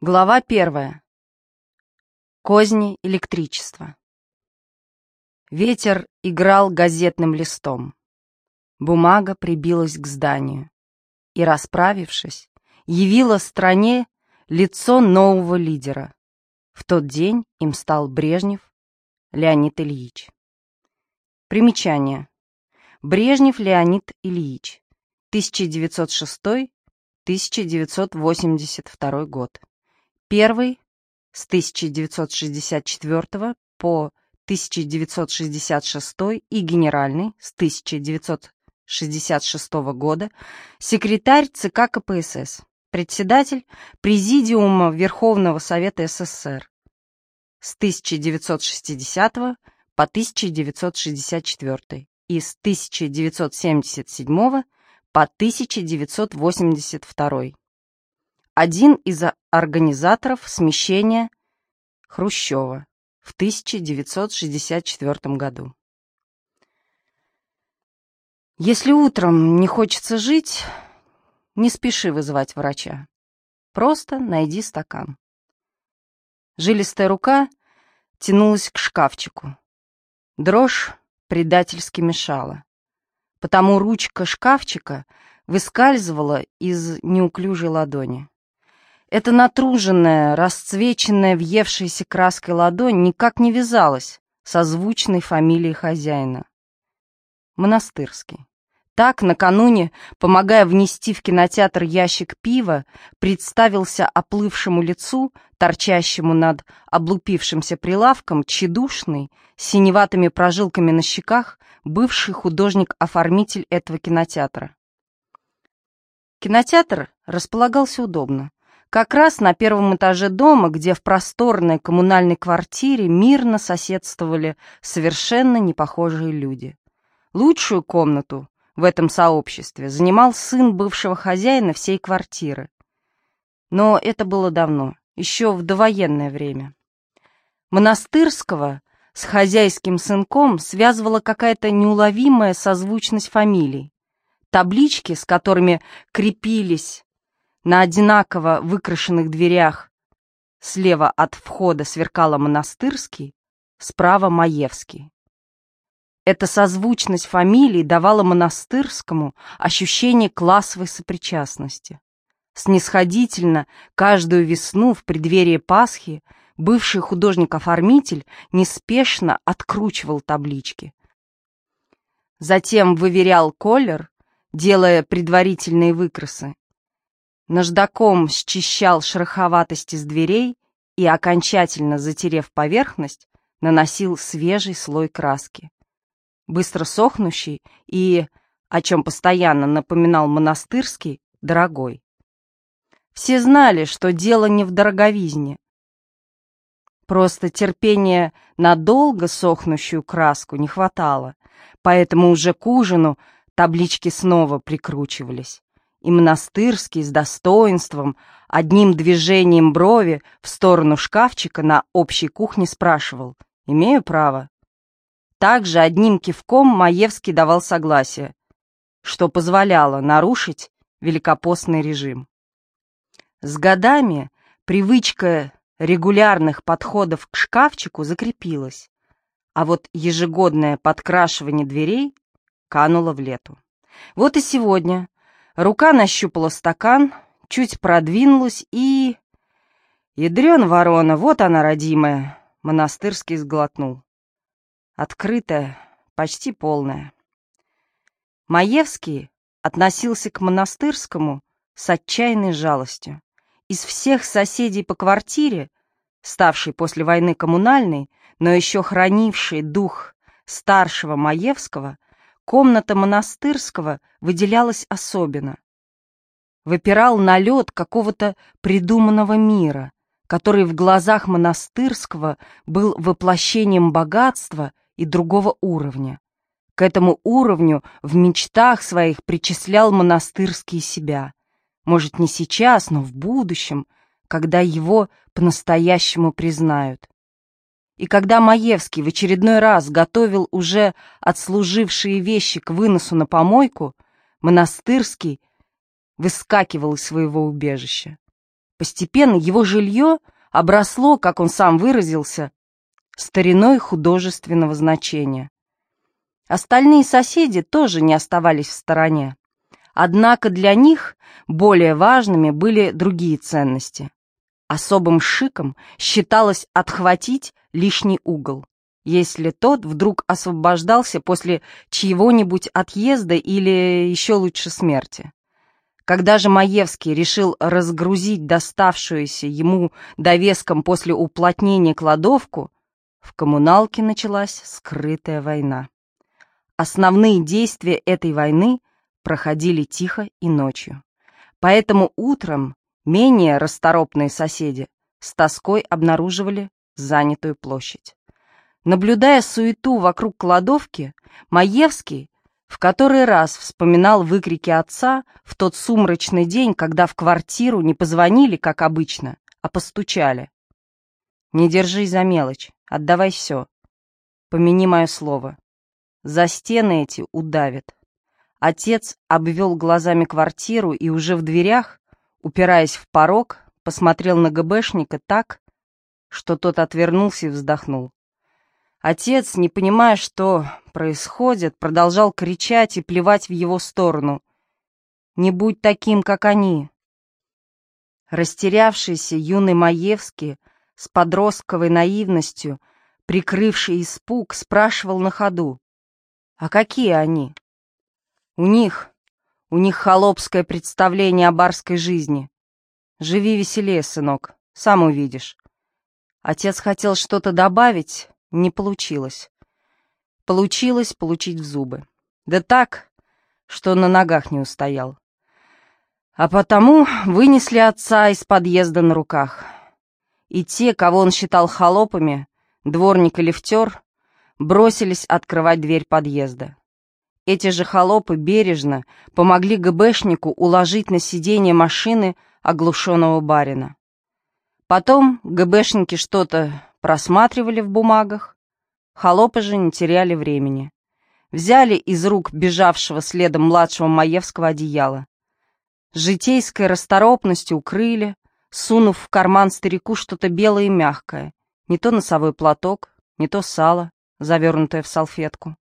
Глава 1. Козни электричества. Ветер играл газетным листом. Бумага прибилась к зданию и, расправившись, явила стране лицо нового лидера. В тот день им стал Брежнев Леонид Ильич. Примечание. Брежнев Леонид Ильич, 1906-1982 год. Первый с 1964 по 1966 и генеральный с 1966 года секретарь ЦК КПСС, председатель Президиума Верховного Совета СССР с 1960 по 1964 и с 1977 по 1982. Один из организаторов смещения Хрущева в 1964 году. Если утром не хочется жить, не спеши вызывать врача. Просто найди стакан. Жилистая рука тянулась к шкафчику. Дрожь предательски мешала. Потому ручка шкафчика выскальзывала из неуклюжей ладони. Эта натруженная, расцвеченная, въевшаяся краской ладонь никак не вязалась со звучной фамилией хозяина. Монастырский. Так, накануне, помогая внести в кинотеатр ящик пива, представился оплывшему лицу, торчащему над облупившимся прилавком, тщедушный, с синеватыми прожилками на щеках, бывший художник-оформитель этого кинотеатра. Кинотеатр располагался удобно. Как раз на первом этаже дома, где в просторной коммунальной квартире мирно соседствовали совершенно непохожие люди. Лучшую комнату в этом сообществе занимал сын бывшего хозяина всей квартиры. Но это было давно, еще в довоенное время. Монастырского с хозяйским сынком связывала какая-то неуловимая созвучность фамилий. Таблички, с которыми крепились на одинаково выкрашенных дверях, слева от входа сверкала Монастырский, справа Маевский. Эта созвучность фамилий давала Монастырскому ощущение классовой сопричастности. Снисходительно каждую весну в преддверии Пасхи бывший художник-оформитель неспешно откручивал таблички. Затем выверял колер, делая предварительные выкрасы. Наждаком счищал шероховатости с дверей и, окончательно затерев поверхность, наносил свежий слой краски. Быстро сохнущий и, о чем постоянно напоминал Монастырский, дорогой. Все знали, что дело не в дороговизне. Просто терпения на долго сохнущую краску не хватало, поэтому уже к ужину таблички снова прикручивались. И Монастырский с достоинством, одним движением брови в сторону шкафчика на общей кухне спрашивал: «Имею право?» Также одним кивком Маевский давал согласие, что позволяло нарушить великопостный режим. С годами привычка регулярных подходов к шкафчику закрепилась, а вот ежегодное подкрашивание дверей кануло в лету. Вот и сегодня рука нащупала стакан, чуть продвинулась и... Ядрёна ворона, вот она, родимая. Монастырский сглотнул. Открытая, почти полная. Маевский относился к Монастырскому с отчаянной жалостью. Из всех соседей по квартире, ставшей после войны коммунальной, но еще хранившей дух старшего Маевского, комната Монастырского выделялась особенно. Выпирал налет какого-то придуманного мира, который в глазах Монастырского был воплощением богатства и другого уровня. К этому уровню в мечтах своих причислял Монастырский себя. Может, не сейчас, но в будущем, когда его по-настоящему признают. И когда Маевский в очередной раз готовил уже отслужившие вещи к выносу на помойку, Монастырский выскакивал из своего убежища. Постепенно его жилье обросло, как он сам выразился, стариной художественного значения. Остальные соседи тоже не оставались в стороне. Однако для них более важными были другие ценности. Особым шиком считалось отхватить лишний угол, если тот вдруг освобождался после чьего-нибудь отъезда или еще лучше смерти. Когда же Маевский решил разгрузить доставшуюся ему довеском после уплотнения кладовку, в коммуналке началась скрытая война. Основные действия этой войны проходили тихо и ночью. Поэтому утром менее расторопные соседи с тоской обнаруживали занятую площадь. Наблюдая суету вокруг кладовки, Маевский в который раз вспоминал выкрики отца в тот сумрачный день, когда в квартиру не позвонили, как обычно, а постучали. «Не держись за мелочь, отдавай все. Помяни мое слово. За стены эти удавят». Отец обвел глазами квартиру и уже в дверях, упираясь в порог, посмотрел на ГБшника так, что тот отвернулся и вздохнул. Отец, не понимая, что происходит, продолжал кричать и плевать в его сторону. «Не будь таким, как они!» Растерявшийся юный Маевский с подростковой наивностью, прикрывший испуг, спрашивал на ходу: «А какие они?» У них холопское представление о барской жизни. Живи веселее, сынок, сам увидишь». Отец хотел что-то добавить, не получилось. Получилось получить в зубы. Да так, что на ногах не устоял. А потому вынесли отца из подъезда на руках. И те, кого он считал холопами, дворник и лифтер, бросились открывать дверь подъезда. Эти же холопы бережно помогли ГБшнику уложить на сиденье машины оглушенного барина. Потом ГБшники что-то просматривали в бумагах, холопы же не теряли времени. Взяли из рук бежавшего следом младшего Маевского одеяло. С житейской расторопностью укрыли, сунув в карман старику что-то белое и мягкое, не то носовой платок, не то сало, завернутое в салфетку.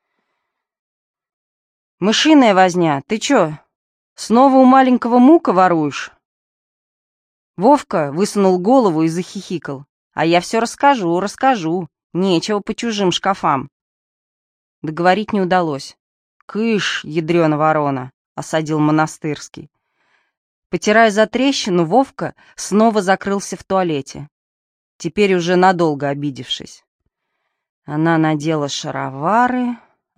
«Мышиная возня, ты чё, снова у маленького Мука воруешь?» Вовка высунул голову и захихикал. «А я все расскажу. Нечего по чужим шкафам». Договорить не удалось. «Кыш, ядрёна ворона!» — осадил Монастырский. Потирая затрещину, Вовка снова закрылся в туалете, теперь уже надолго обидевшись. Она надела шаровары...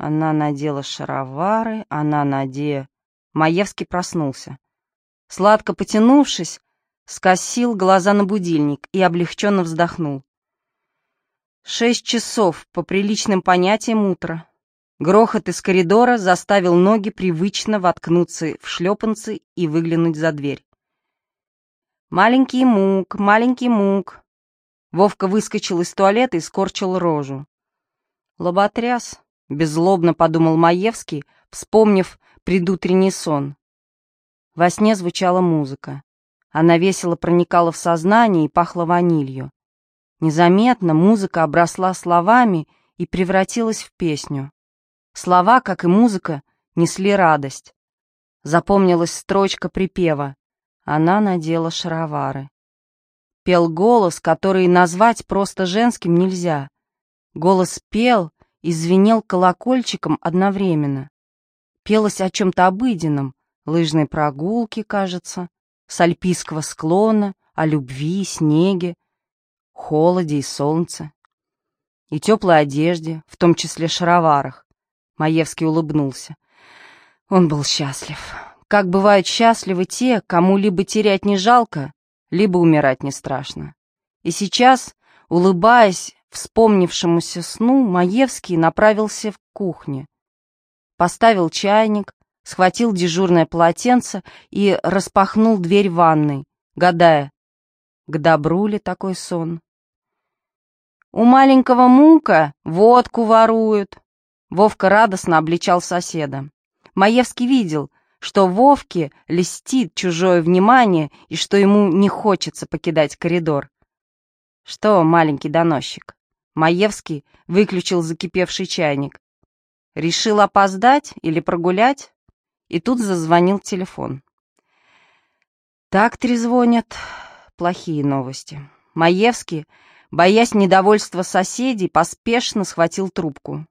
Маевский проснулся. Сладко потянувшись, скосил глаза на будильник и облегченно вздохнул. 6 часов, по приличным понятиям, утра. Грохот из коридора заставил ноги привычно воткнуться в шлепанцы и выглянуть за дверь. Маленький мук. Вовка выскочил из туалета и скорчил рожу. Лоботряс, беззлобно подумал Маевский, вспомнив предутренний сон. Во сне звучала музыка. Она весело проникала в сознание и пахла ванилью. Незаметно музыка обросла словами и превратилась в песню. Слова, как и музыка, несли радость. Запомнилась строчка припева: «Она надела шаровары». Пел голос, который назвать просто женским нельзя. Голос пел и звенел колокольчиком одновременно. Пелось о чем-то обыденном, лыжной прогулке, кажется, с альпийского склона, о любви, снеге, холоде и солнце. И теплой одежде, в том числе шароварах. Маевский улыбнулся. Он был счастлив. Как бывают счастливы те, кому либо терять не жалко, либо умирать не страшно. И сейчас, улыбаясь вспомнившемуся сну, Маевский направился в кухню. Поставил чайник, схватил дежурное полотенце и распахнул дверь ванной, гадая, к добру ли такой сон. «У маленького Мука водку воруют!» Вовка радостно обличал соседа. Маевский видел, что Вовке льстит чужое внимание и что ему не хочется покидать коридор. «Что, маленький доносчик?» Маевский выключил закипевший чайник. «Решил опоздать или прогулять?» И тут зазвонил телефон. Так трезвонят. Плохие новости. Маевский, боясь недовольства соседей, поспешно схватил трубку.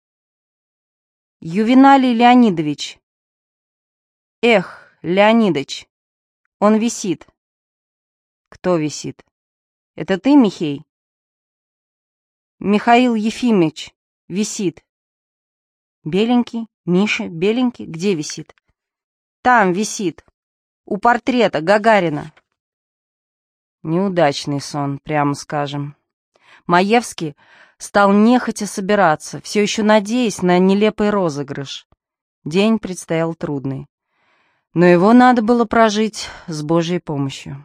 «Ювеналий Леонидович!» «Эх, Леонидыч, он висит». «Кто висит? Это ты, Михей?» «Михаил Ефимович висит». «Беленький? Миша, беленький? Где висит?» «Там висит, у портрета Гагарина». Неудачный сон, прямо скажем. Маевский стал нехотя собираться, все еще надеясь на нелепый розыгрыш. День предстоял трудный, но его надо было прожить с Божьей помощью.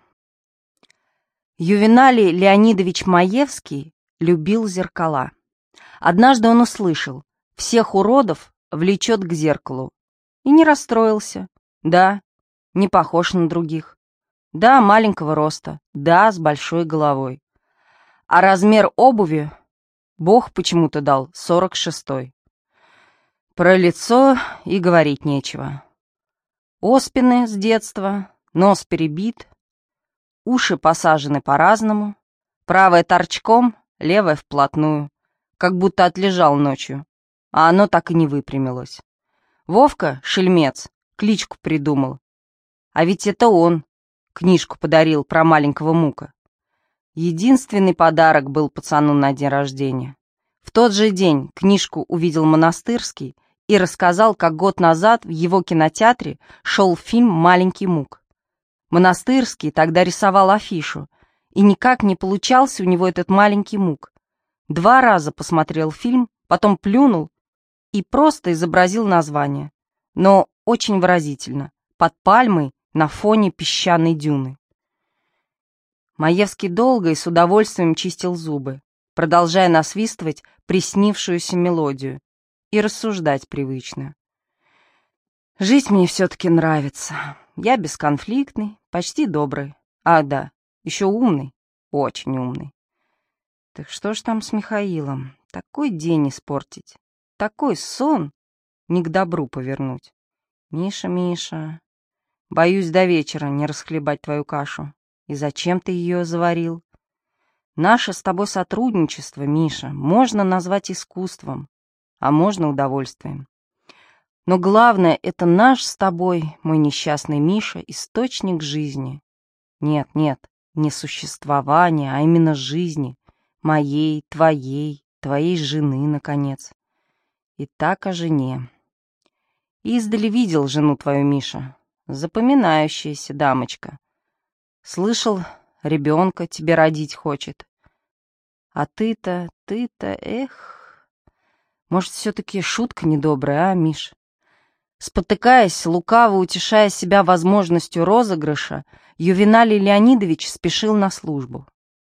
Ювеналий Леонидович Маевский любил зеркала. Однажды он услышал: всех уродов влечет к зеркалу. И не расстроился. Да, не похож на других. Да, маленького роста. Да, с большой головой. А размер обуви Бог почему-то дал 46-й. Про лицо и говорить нечего. Оспины с детства, нос перебит, уши посажены по-разному, правая торчком, левая вплотную, как будто отлежал ночью, а оно так и не выпрямилось. Вовка, шельмец, кличку придумал. А ведь это он книжку подарил про маленького Мука. Единственный подарок был пацану на день рождения. В тот же день книжку увидел Монастырский и рассказал, как год назад в его кинотеатре шел фильм «Маленький Мук». Монастырский тогда рисовал афишу, и никак не получался у него этот маленький Мук. 2 раза посмотрел фильм, потом плюнул и просто изобразил название, но очень выразительно, под пальмой на фоне песчаной дюны. Маевский долго и с удовольствием чистил зубы, продолжая насвистывать приснившуюся мелодию и рассуждать привычно. Жить мне все-таки нравится. Я бесконфликтный, почти добрый. А, да, еще умный, очень умный. Так что ж там с Михаилом? Такой день испортить, такой сон не к добру повернуть. Миша, Миша, боюсь до вечера не расхлебать твою кашу. И зачем ты ее заварил? Наше с тобой сотрудничество, Миша, можно назвать искусством, а можно удовольствием. Но главное, это наш с тобой, мой несчастный Миша, источник жизни. Нет, нет, не существования, а именно жизни. Моей, твоей жены, наконец. И так о жене. Издали видел жену твою, Миша. Запоминающаяся дамочка. Слышал, ребенка тебе родить хочет. А ты-то, эх... Может, все-таки шутка недобрая, а, Миш? Спотыкаясь, лукаво утешая себя возможностью розыгрыша, Ювеналий Леонидович спешил на службу.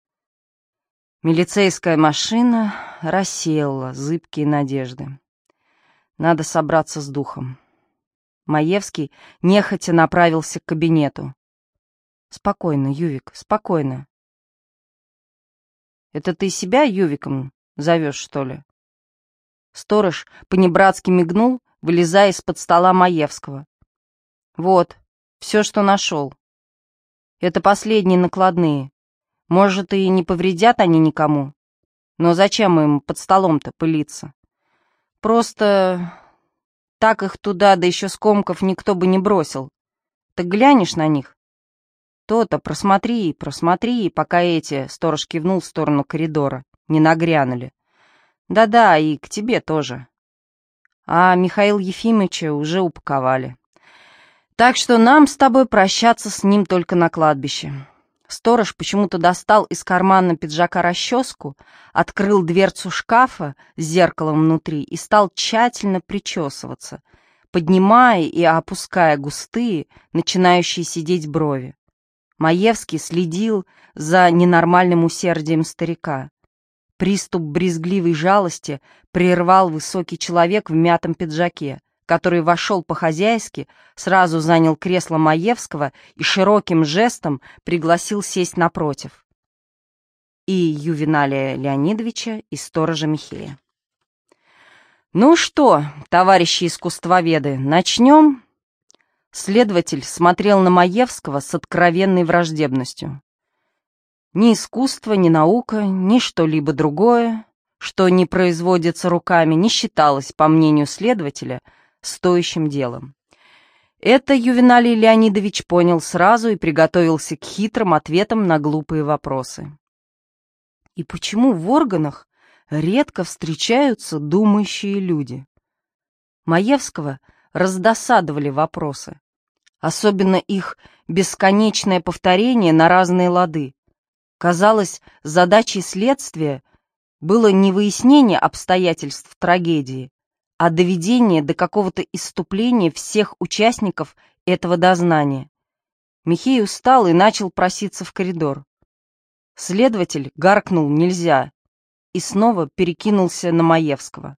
Милицейская машина рассеяла зыбкие надежды. Надо собраться с духом. Маевский нехотя направился к кабинету. «Спокойно, Ювик, спокойно». «Это ты себя Ювиком зовешь, что ли?» Сторож понебратски мигнул, вылезая из-под стола Маевского. «Вот, все, что нашел. Это последние накладные. Может, и не повредят они никому. Но зачем им под столом-то пылиться? Просто так их туда, да еще скомков, никто бы не бросил. Так глянешь на них? То-то, просмотри, пока эти, сторож кивнул в сторону коридора, не нагрянули. Да-да, и к тебе тоже. А Михаила Ефимовича уже упаковали. Так что нам с тобой прощаться с ним только на кладбище». Сторож почему-то достал из кармана пиджака расческу, открыл дверцу шкафа с зеркалом внутри и стал тщательно причесываться, поднимая и опуская густые, начинающие сидеть брови. Маевский следил за ненормальным усердием старика. Приступ брезгливой жалости прервал высокий человек в мятом пиджаке, который вошел по-хозяйски, сразу занял кресло Маевского и широким жестом пригласил сесть напротив. И Ювеналия Леонидовича, и сторожа Михея. «Ну что, товарищи искусствоведы, начнем?» Следователь смотрел на Маевского с откровенной враждебностью. Ни искусство, ни наука, ни что-либо другое, что не производится руками, не считалось, по мнению следователя, стоящим делом. Это Ювеналий Леонидович понял сразу и приготовился к хитрым ответам на глупые вопросы. И почему в органах редко встречаются думающие люди? Маевского раздосадовали вопросы, особенно их бесконечное повторение на разные лады. Казалось, задачей следствия было не выяснение обстоятельств трагедии, а доведение до какого-то исступления всех участников этого дознания. Михей устал и начал проситься в коридор. Следователь гаркнул «нельзя» и снова перекинулся на Маевского.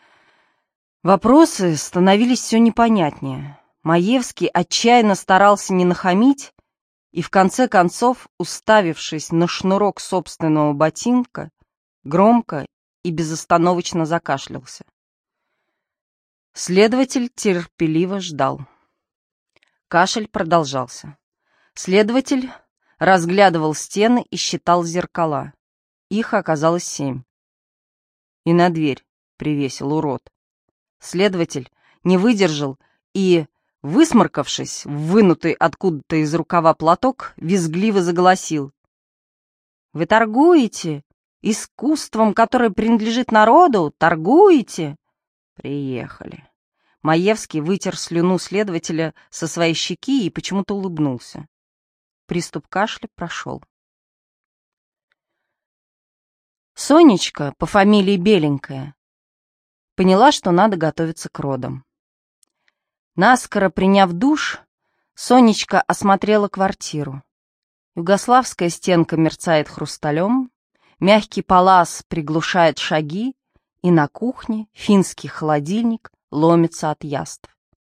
Вопросы становились все непонятнее. Маевский отчаянно старался не нахамить и, в конце концов, уставившись на шнурок собственного ботинка, громко и безостановочно закашлялся. Следователь терпеливо ждал. Кашель продолжался. Следователь разглядывал стены и считал зеркала. Их оказалось 7. И на дверь привесил урод. Следователь не выдержал и, высморкавшись в вынутый откуда-то из рукава платок, визгливо заголосил. «Вы торгуете? Искусством, которое принадлежит народу? Торгуете?» «Приехали». Маевский вытер слюну следователя со своей щеки и почему-то улыбнулся. Приступ кашля прошел. Сонечка, по фамилии Беленькая, поняла, что надо готовиться к родам. Наскоро приняв душ, Сонечка осмотрела квартиру. Югославская стенка мерцает хрусталем, мягкий палас приглушает шаги, и на кухне финский холодильник ломится от яств.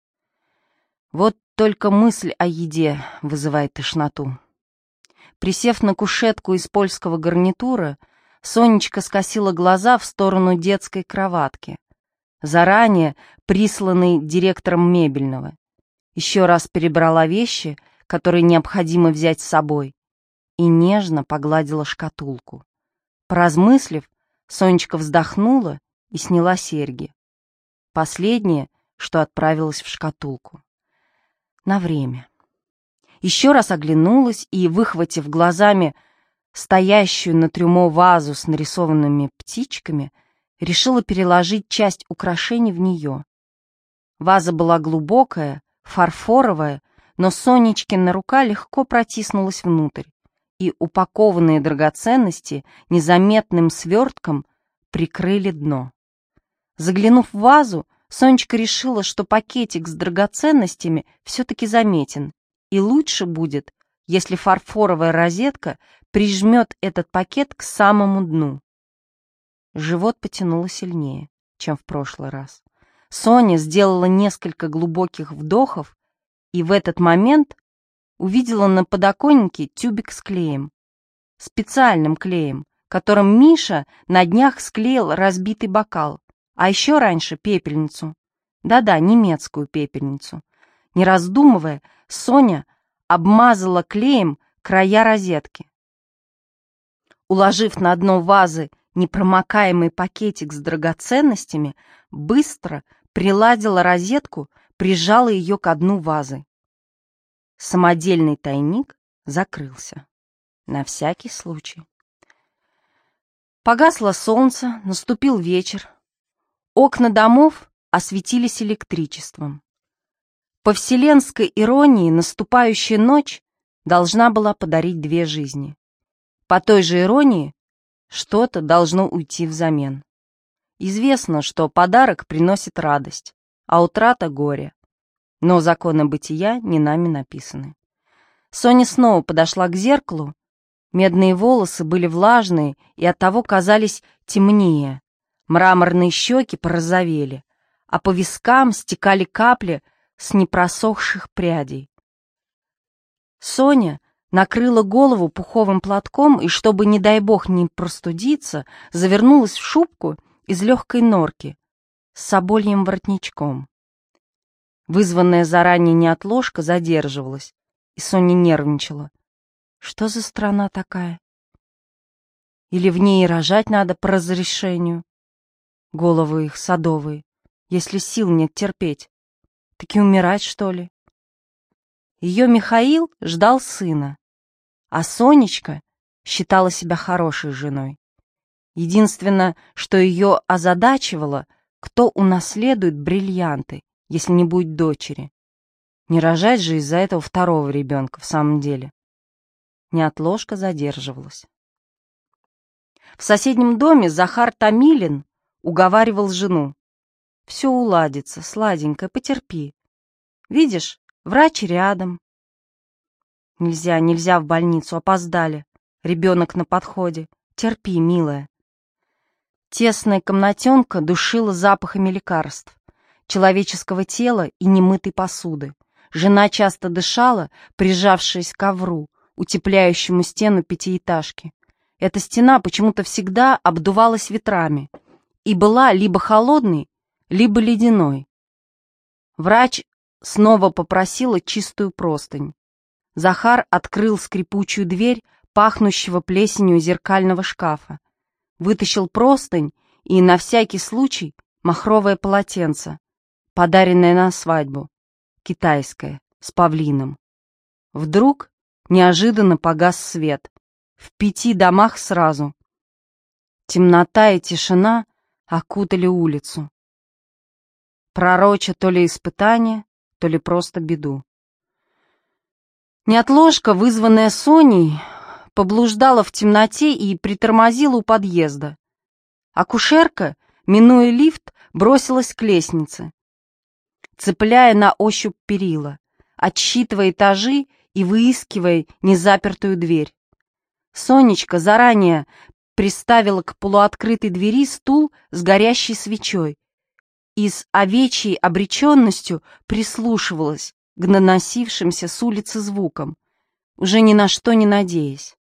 Вот только мысль о еде вызывает тошноту. Присев на кушетку из польского гарнитура, Сонечка скосила глаза в сторону детской кроватки, заранее присланной директором мебельного. Еще раз перебрала вещи, которые необходимо взять с собой, и нежно погладила шкатулку. Поразмыслив, Сонечка вздохнула и сняла серьги. Последнее, что отправилось в шкатулку. На время. Еще раз оглянулась и, выхватив глазами стоящую на трюмо вазу с нарисованными птичками, решила переложить часть украшений в нее. Ваза была глубокая, фарфоровая, но Сонечкина рука легко протиснулась внутрь, и упакованные драгоценности незаметным свертком прикрыли дно. Заглянув в вазу, Сонечка решила, что пакетик с драгоценностями все-таки заметен, и лучше будет, если фарфоровая розетка прижмет этот пакет к самому дну. Живот потянуло сильнее, чем в прошлый раз. Соня сделала несколько глубоких вдохов и в этот момент увидела на подоконнике тюбик с клеем. Специальным клеем, которым Миша на днях склеил разбитый бокал, а еще раньше пепельницу. Да-да, немецкую пепельницу. Не раздумывая, Соня обмазала клеем края розетки. Уложив на дно вазы непромокаемый пакетик с драгоценностями, быстро приладила розетку, прижала ее к дну вазы. Самодельный тайник закрылся. На всякий случай. Погасло солнце, наступил вечер. Окна домов осветились электричеством. По вселенской иронии, наступающая ночь должна была подарить 2 жизни. По той же иронии, что-то должно уйти взамен. Известно, что подарок приносит радость, а утрата — горе. Но законы бытия не нами написаны. Соня снова подошла к зеркалу. Медные волосы были влажные и оттого казались темнее. Мраморные щеки порозовели, а по вискам стекали капли с непросохших прядей. Соня накрыла голову пуховым платком и, чтобы, не дай бог, не простудиться, завернулась в шубку из легкой норки с собольем воротничком. Вызванная заранее неотложка задерживалась, и Соня нервничала. Что за страна такая? Или в ней рожать надо по разрешению? Головы их садовые, если сил нет терпеть. Так и умирать, что ли? Ее Михаил ждал сына, а Сонечка считала себя хорошей женой. Единственное, что ее озадачивало, кто унаследует бриллианты, если не будет дочери. Не рожать же из-за этого второго ребенка в самом деле. Неотложка задерживалась. В соседнем доме Захар Томилин уговаривал жену. «Все уладится, сладенькая, потерпи. Видишь, врач рядом». «Нельзя в больницу, опоздали. Ребенок на подходе. Терпи, милая». Тесная комнатенка душила запахами лекарств, человеческого тела и немытой посуды. Жена часто дышала, прижавшись к ковру, утепляющему стену пятиэтажки. Эта стена почему-то всегда обдувалась ветрами и была либо холодной, либо ледяной. Врач снова попросила чистую простынь. Захар открыл скрипучую дверь пахнущего плесенью зеркального шкафа, вытащил простынь и, на всякий случай, махровое полотенце, подаренное на свадьбу, китайское, с павлином. Вдруг неожиданно погас свет. В 5 домах сразу. Темнота и тишина окутали улицу, пророча то ли испытание, то ли просто беду. Неотложка, вызванная Соней, поблуждала в темноте и притормозила у подъезда. Акушерка, минуя лифт, бросилась к лестнице, цепляя на ощупь перила, отсчитывая этажи и выискивая незапертую дверь. Сонечка заранее приставила к полуоткрытой двери стул с горящей свечой и с овечьей обреченностью прислушивалась к наносившимся с улицы звукам, уже ни на что не надеясь.